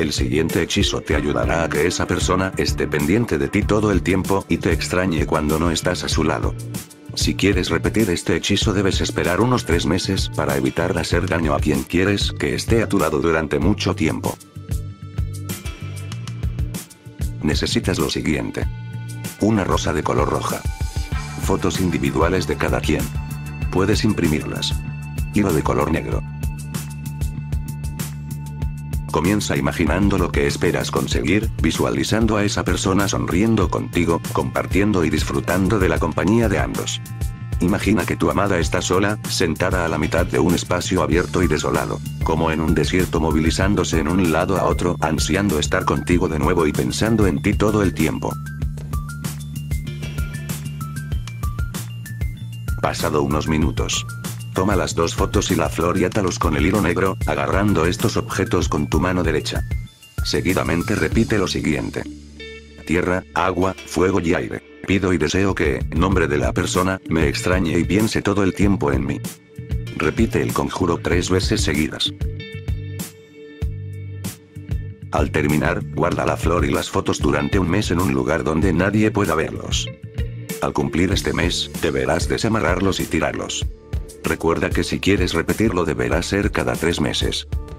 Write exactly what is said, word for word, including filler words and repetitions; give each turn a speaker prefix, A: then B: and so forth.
A: El siguiente hechizo te ayudará a que esa persona esté pendiente de ti todo el tiempo y te extrañe cuando no estás a su lado. Si quieres repetir este hechizo debes esperar unos tres meses para evitar hacer daño a quien quieres que esté a tu lado durante mucho tiempo. Necesitas lo siguiente. Una rosa de color roja. Fotos individuales de cada quien. Puedes imprimirlas. Hilo de color negro. Comienza imaginando lo que esperas conseguir, visualizando a esa persona sonriendo contigo, compartiendo y disfrutando de la compañía de ambos. Imagina que tu amada está sola, sentada a la mitad de un espacio abierto y desolado, como en un desierto movilizándose en un lado a otro, ansiando estar contigo de nuevo y pensando en ti todo el tiempo. Pasado unos minutos. Toma las dos fotos y la flor y átalos con el hilo negro, agarrando estos objetos con tu mano derecha. Seguidamente repite lo siguiente. Tierra, agua, fuego y aire. Pido y deseo que, en nombre de la persona, me extrañe y piense todo el tiempo en mí. Repite el conjuro tres veces seguidas. Al terminar, guarda la flor y las fotos durante un mes en un lugar donde nadie pueda verlos. Al cumplir este mes, deberás desamarrarlos y tirarlos. Recuerda que si quieres repetirlo deberá ser cada tres meses.